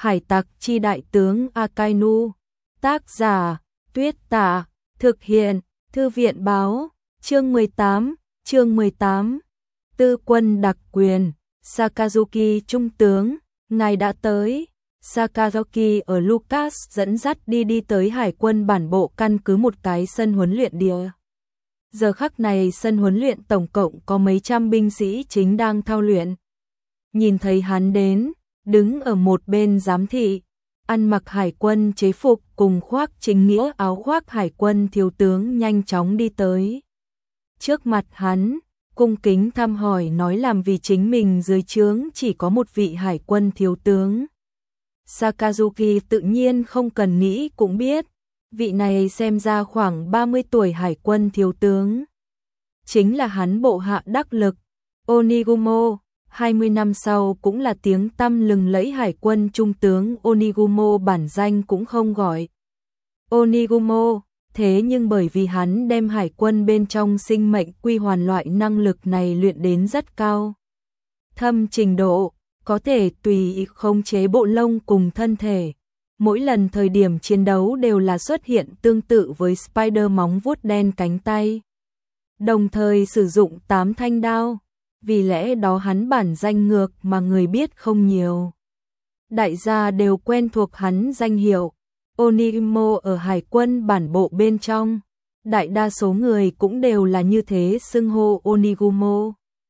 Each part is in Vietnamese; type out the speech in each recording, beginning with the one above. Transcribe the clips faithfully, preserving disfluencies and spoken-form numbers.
Hải tặc chi đại tướng Akainu. Tác giả, Tuyết Tả. Thực hiện, Thư viện báo. Chương mười tám, chương mười tám. Tư quân đặc quyền. Sakazuki trung tướng, ngài đã tới. Sakazuki ở Lucas dẫn dắt đi đi tới hải quân bản bộ căn cứ một cái sân huấn luyện địa. Giờ khắc này sân huấn luyện tổng cộng có mấy trăm binh sĩ chính đang thao luyện. Nhìn thấy hắn đến, đứng ở một bên giám thị, ăn mặc hải quân chế phục cùng khoác chính nghĩa áo khoác hải quân thiếu tướng nhanh chóng đi tới. Trước mặt hắn, cung kính thăm hỏi nói làm vì chính mình dưới trướng chỉ có một vị hải quân thiếu tướng. Sakazuki tự nhiên không cần nghĩ cũng biết, vị này xem ra khoảng ba mươi tuổi hải quân thiếu tướng. Chính là hắn bộ hạ đắc lực, Onigumo, hai mươi năm sau cũng là tiếng tăm lừng lẫy hải quân trung tướng Onigumo bản danh cũng không gọi. Onigumo, thế nhưng bởi vì hắn đem hải quân bên trong sinh mệnh quy hoàn loại năng lực này luyện đến rất cao. Thâm trình độ, có thể tùy ý khống chế bộ lông cùng thân thể. Mỗi lần thời điểm chiến đấu đều là xuất hiện tương tự với Spider móng vuốt đen cánh tay. Đồng thời sử dụng tám thanh đao, vì lẽ đó hắn bản danh ngược mà người biết không nhiều. Đại gia đều quen thuộc hắn danh hiệu, Onigumo ở hải quân bản bộ bên trong. Đại đa số người cũng đều là như thế xưng hô Onigumo.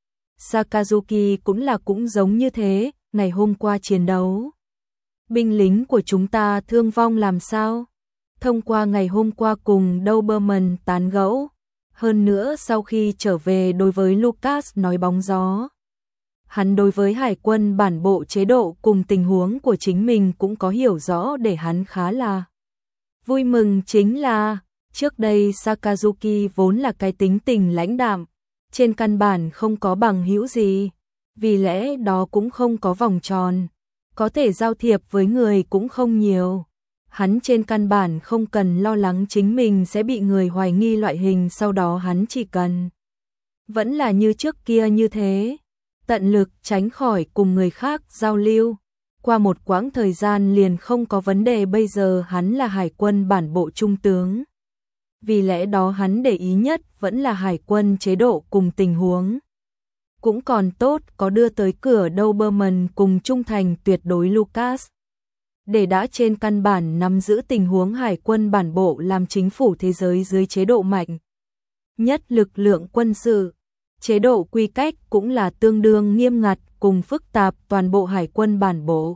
Sakazuki cũng là cũng giống như thế, ngày hôm qua chiến đấu. Binh lính của chúng ta thương vong làm sao? Thông qua ngày hôm qua cùng Doberman tán gẫu, hơn nữa sau khi trở về đối với Lucas nói bóng gió. Hắn đối với hải quân bản bộ chế độ cùng tình huống của chính mình cũng có hiểu rõ để hắn khá là vui mừng. Chính là, trước đây Sakazuki vốn là cái tính tình lãnh đạm, trên căn bản không có bằng hữu gì, vì lẽ đó cũng không có vòng tròn, có thể giao thiệp với người cũng không nhiều. Hắn trên căn bản không cần lo lắng chính mình sẽ bị người hoài nghi loại hình, sau đó hắn chỉ cần vẫn là như trước kia như thế, tận lực tránh khỏi cùng người khác giao lưu. Qua một quãng thời gian liền không có vấn đề. Bây giờ hắn là hải quân bản bộ trung tướng, vì lẽ đó hắn để ý nhất vẫn là hải quân chế độ cùng tình huống. Cũng còn tốt có đưa tới cửa Doberman cùng trung thành tuyệt đối Lucas, để đã trên căn bản nắm giữ tình huống hải quân bản bộ làm chính phủ thế giới dưới chế độ mạnh nhất lực lượng quân sự. Chế độ quy cách cũng là tương đương nghiêm ngặt cùng phức tạp. Toàn bộ hải quân bản bộ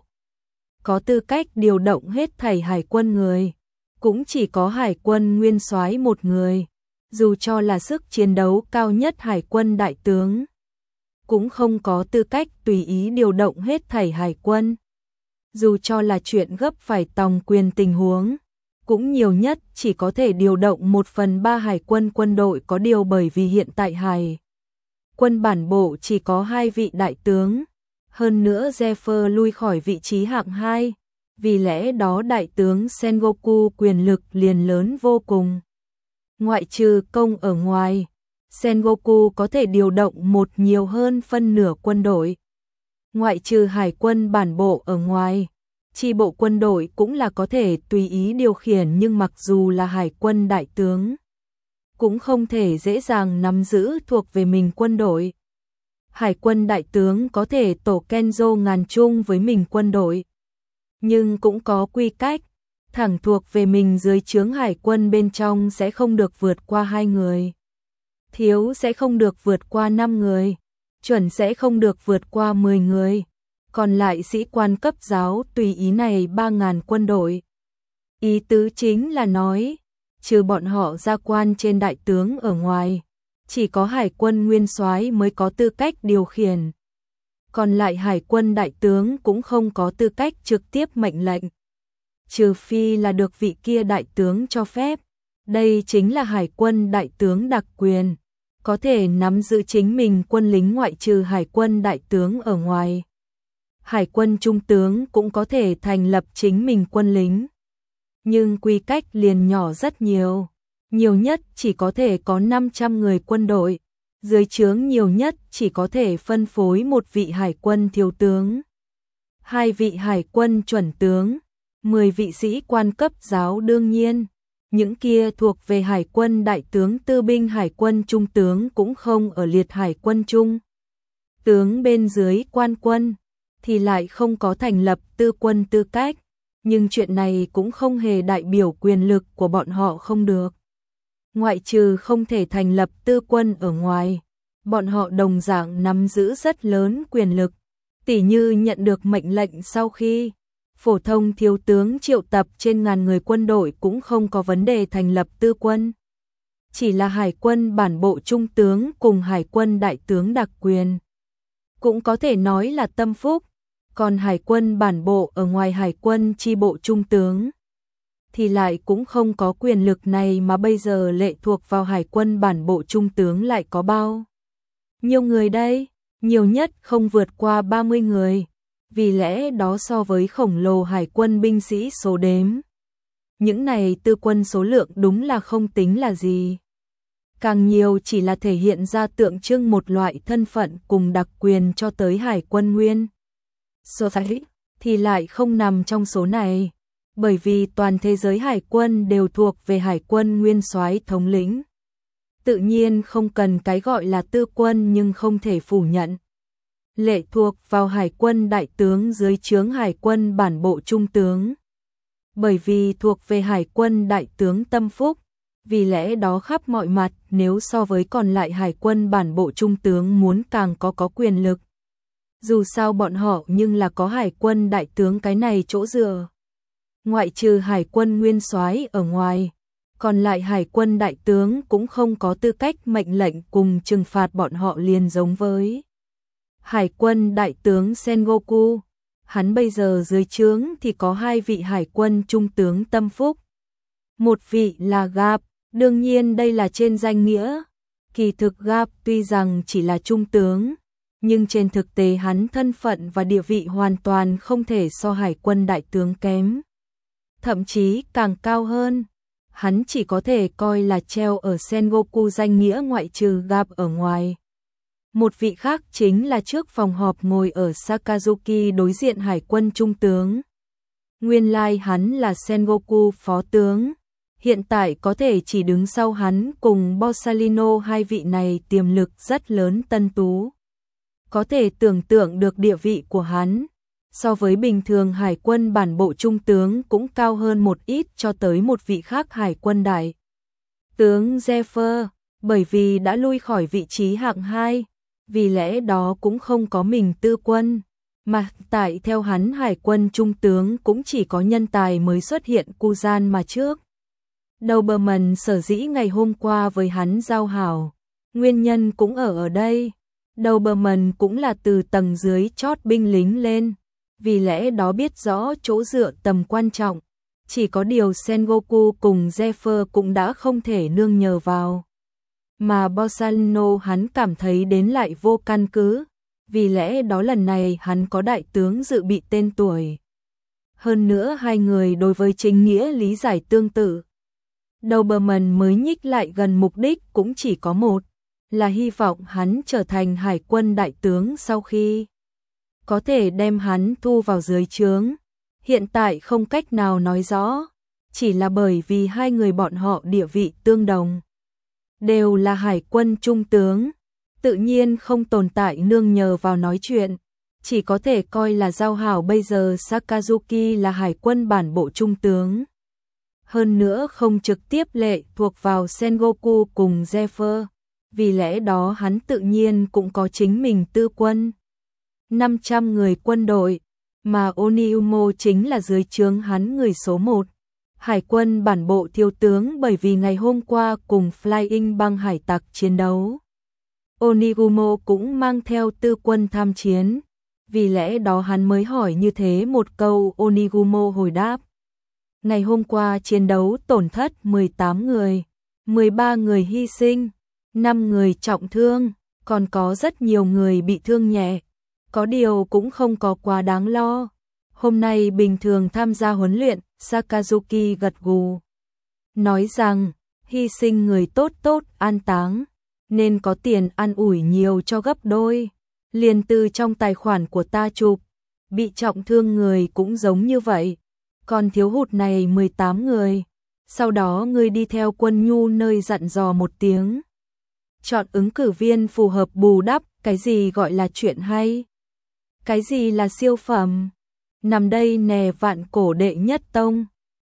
có tư cách điều động hết thảy hải quân người, cũng chỉ có hải quân nguyên soái một người. Dù cho là sức chiến đấu cao nhất hải quân đại tướng, cũng không có tư cách tùy ý điều động hết thảy hải quân. Dù cho là chuyện gấp phải tòng quyền tình huống, cũng nhiều nhất chỉ có thể điều động một phần ba hải quân quân đội. Có điều bởi vì hiện tại hải quân bản bộ chỉ có hai vị đại tướng, hơn nữa Zephyr lui khỏi vị trí hạng hai, vì lẽ đó đại tướng Sengoku quyền lực liền lớn vô cùng. Ngoại trừ công ở ngoài, Sengoku có thể điều động một nhiều hơn phân nửa quân đội. Ngoại trừ hải quân bản bộ ở ngoài, chi bộ quân đội cũng là có thể tùy ý điều khiển, nhưng mặc dù là hải quân đại tướng, cũng không thể dễ dàng nắm giữ thuộc về mình quân đội. Hải quân đại tướng có thể tổ Kenzo ngàn chung với mình quân đội, nhưng cũng có quy cách, thẳng thuộc về mình dưới trướng hải quân bên trong sẽ không được vượt qua hai người, thiếu sẽ không được vượt qua năm người, chuẩn sẽ không được vượt qua mười người. Còn lại sĩ quan cấp giáo tùy ý này ba nghìn quân đội. Ý tứ chính là nói, trừ bọn họ gia quan trên đại tướng ở ngoài, chỉ có hải quân nguyên soái mới có tư cách điều khiển. Còn lại hải quân đại tướng cũng không có tư cách trực tiếp mệnh lệnh, trừ phi là được vị kia đại tướng cho phép. Đây chính là hải quân đại tướng đặc quyền, có thể nắm giữ chính mình quân lính ngoại trừ hải quân đại tướng ở ngoài. Hải quân trung tướng cũng có thể thành lập chính mình quân lính, nhưng quy cách liền nhỏ rất nhiều, nhiều nhất chỉ có thể có năm trăm người quân đội, dưới trướng nhiều nhất chỉ có thể phân phối một vị hải quân thiếu tướng. hai vị hải quân chuẩn tướng, mười vị sĩ quan cấp giáo đương nhiên. Những kia thuộc về hải quân đại tướng tư binh hải quân trung tướng cũng không ở liệt hải quân trung. Tướng bên dưới quan quân thì lại không có thành lập tư quân tư cách, nhưng chuyện này cũng không hề đại biểu quyền lực của bọn họ không được. Ngoại trừ không thể thành lập tư quân ở ngoài, bọn họ đồng dạng nắm giữ rất lớn quyền lực, tỉ như nhận được mệnh lệnh sau khi phổ thông thiếu tướng triệu tập trên ngàn người quân đội cũng không có vấn đề thành lập tư quân. Chỉ là hải quân bản bộ trung tướng cùng hải quân đại tướng đặc quyền. Cũng có thể nói là tâm phúc, còn hải quân bản bộ ở ngoài hải quân chi bộ trung tướng thì lại cũng không có quyền lực này, mà bây giờ lệ thuộc vào hải quân bản bộ trung tướng lại có bao nhiêu người đây? Nhiều nhất không vượt qua ba mươi người. Vì lẽ đó so với khổng lồ hải quân binh sĩ số đếm, những này tư quân số lượng đúng là không tính là gì. Càng nhiều chỉ là thể hiện ra tượng trưng một loại thân phận cùng đặc quyền cho tới hải quân nguyên. Số thái thì lại không nằm trong số này, bởi vì toàn thế giới hải quân đều thuộc về hải quân nguyên soái thống lĩnh. Tự nhiên không cần cái gọi là tư quân, nhưng không thể phủ nhận. Lệ thuộc vào hải quân đại tướng dưới trướng hải quân bản bộ trung tướng. Bởi vì thuộc về hải quân đại tướng tâm phúc, vì lẽ đó khắp mọi mặt nếu so với còn lại hải quân bản bộ trung tướng muốn càng có có quyền lực. Dù sao bọn họ nhưng là có hải quân đại tướng cái này chỗ dựa. Ngoại trừ hải quân nguyên soái ở ngoài, còn lại hải quân đại tướng cũng không có tư cách mệnh lệnh cùng trừng phạt bọn họ, liền giống với hải quân đại tướng Sengoku. Hắn bây giờ dưới trướng thì có hai vị hải quân trung tướng tâm phúc. Một vị là Gap, đương nhiên đây là trên danh nghĩa. Kỳ thực Gap tuy rằng chỉ là trung tướng, nhưng trên thực tế hắn thân phận và địa vị hoàn toàn không thể so hải quân đại tướng kém. Thậm chí càng cao hơn. Hắn chỉ có thể coi là treo ở Sengoku danh nghĩa ngoại trừ Gap ở ngoài. Một vị khác chính là trước phòng họp ngồi ở Sakazuki đối diện hải quân trung tướng. Nguyên lai hắn là Sengoku phó tướng. Hiện tại có thể chỉ đứng sau hắn cùng Borsalino, hai vị này tiềm lực rất lớn tân tú. Có thể tưởng tượng được địa vị của hắn. So với bình thường hải quân bản bộ trung tướng cũng cao hơn một ít cho tới một vị khác hải quân đại tướng Zephyr, bởi vì đã lui khỏi vị trí hạng hai, vì lẽ đó cũng không có mình tư quân, mà tại theo hắn hải quân trung tướng cũng chỉ có nhân tài mới xuất hiện Kuzan mà trước. Doberman sở dĩ ngày hôm qua với hắn giao hảo, nguyên nhân cũng ở ở đây. Doberman cũng là từ tầng dưới chót binh lính lên, vì lẽ đó biết rõ chỗ dựa tầm quan trọng. Chỉ có điều Sengoku cùng Zephyr cũng đã không thể nương nhờ vào. Mà Borsalino hắn cảm thấy đến lại vô căn cứ, vì lẽ đó lần này hắn có đại tướng dự bị tên tuổi. Hơn nữa hai người đối với chính nghĩa lý giải tương tự. Doberman mới nhích lại gần mục đích cũng chỉ có một, là hy vọng hắn trở thành hải quân đại tướng sau khi có thể đem hắn thu vào dưới trướng. Hiện tại không cách nào nói rõ, chỉ là bởi vì hai người bọn họ địa vị tương đồng. Đều là hải quân trung tướng, tự nhiên không tồn tại nương nhờ vào nói chuyện, chỉ có thể coi là giao hảo. Bây giờ Sakazuki là hải quân bản bộ trung tướng. Hơn nữa không trực tiếp lệ thuộc vào Sengoku cùng Zephyr, vì lẽ đó hắn tự nhiên cũng có chính mình tư quân. năm trăm người quân đội, mà Oniumo chính là dưới trướng hắn người số một. Hải quân bản bộ thiếu tướng, bởi vì ngày hôm qua cùng Flying băng hải tặc chiến đấu. Onigumo cũng mang theo tư quân tham chiến, vì lẽ đó hắn mới hỏi như thế một câu. Onigumo hồi đáp. Ngày hôm qua chiến đấu tổn thất mười tám người, mười ba người hy sinh, năm người trọng thương, còn có rất nhiều người bị thương nhẹ. Có điều cũng không có quá đáng lo. Hôm nay bình thường tham gia huấn luyện, Sakazuki gật gù. Nói rằng, hy sinh người tốt tốt an táng, nên có tiền ăn ủi nhiều cho gấp đôi. Liền từ trong tài khoản của ta chụp. bị trọng thương người cũng giống như vậy, còn thiếu hụt này mười tám người. Sau đó ngươi đi theo Quân Nhu nơi dặn dò một tiếng. Chọn ứng cử viên phù hợp bù đắp, cái gì gọi là chuyện hay? Cái gì là siêu phẩm? Nằm đây nè Vạn Cổ đệ nhất tông.